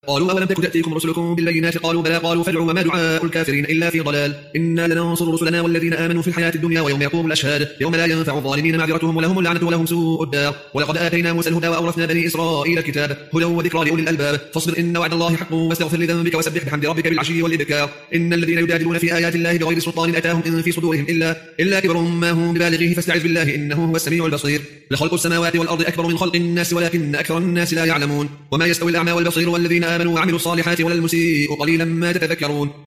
قالوا أولم تك تأتيكم رسلكم بالبينات قالوا بلى قالوا فادعوا وما دعاء الكافرين إلا في ضلال إنا لننصر رسلنا والذين آمنوا في الحياة الدنيا ويوم يقوم الأشهاد يوم لا ينفع الظالمين معذرتهم ولهم اللعنة ولهم سوء الدار ولقد آتينا موسى الهدى وأورثنا بني إسرائيل الكتاب هدى وذكرى لأولي الألباب فاصبر إن وعد الله حق واستغفر لذنبك وسبح بحمد ربك بالعشي والإبكار إن الذين يجادلون في آيات الله بغير سلطان أتاهم إن في صدورهم إلا كبر ما هم ببالغيه فاستعذ بالله إنه هو السميع البصير لخلق السماوات والأرض أكبر من خلق الناس ولكن أكثر الناس لا يعلمون وما يستوي الأعمى والبصير والذين آمنوا وعملوا الصالحات ولا المسيء قليلا ما تتذكرون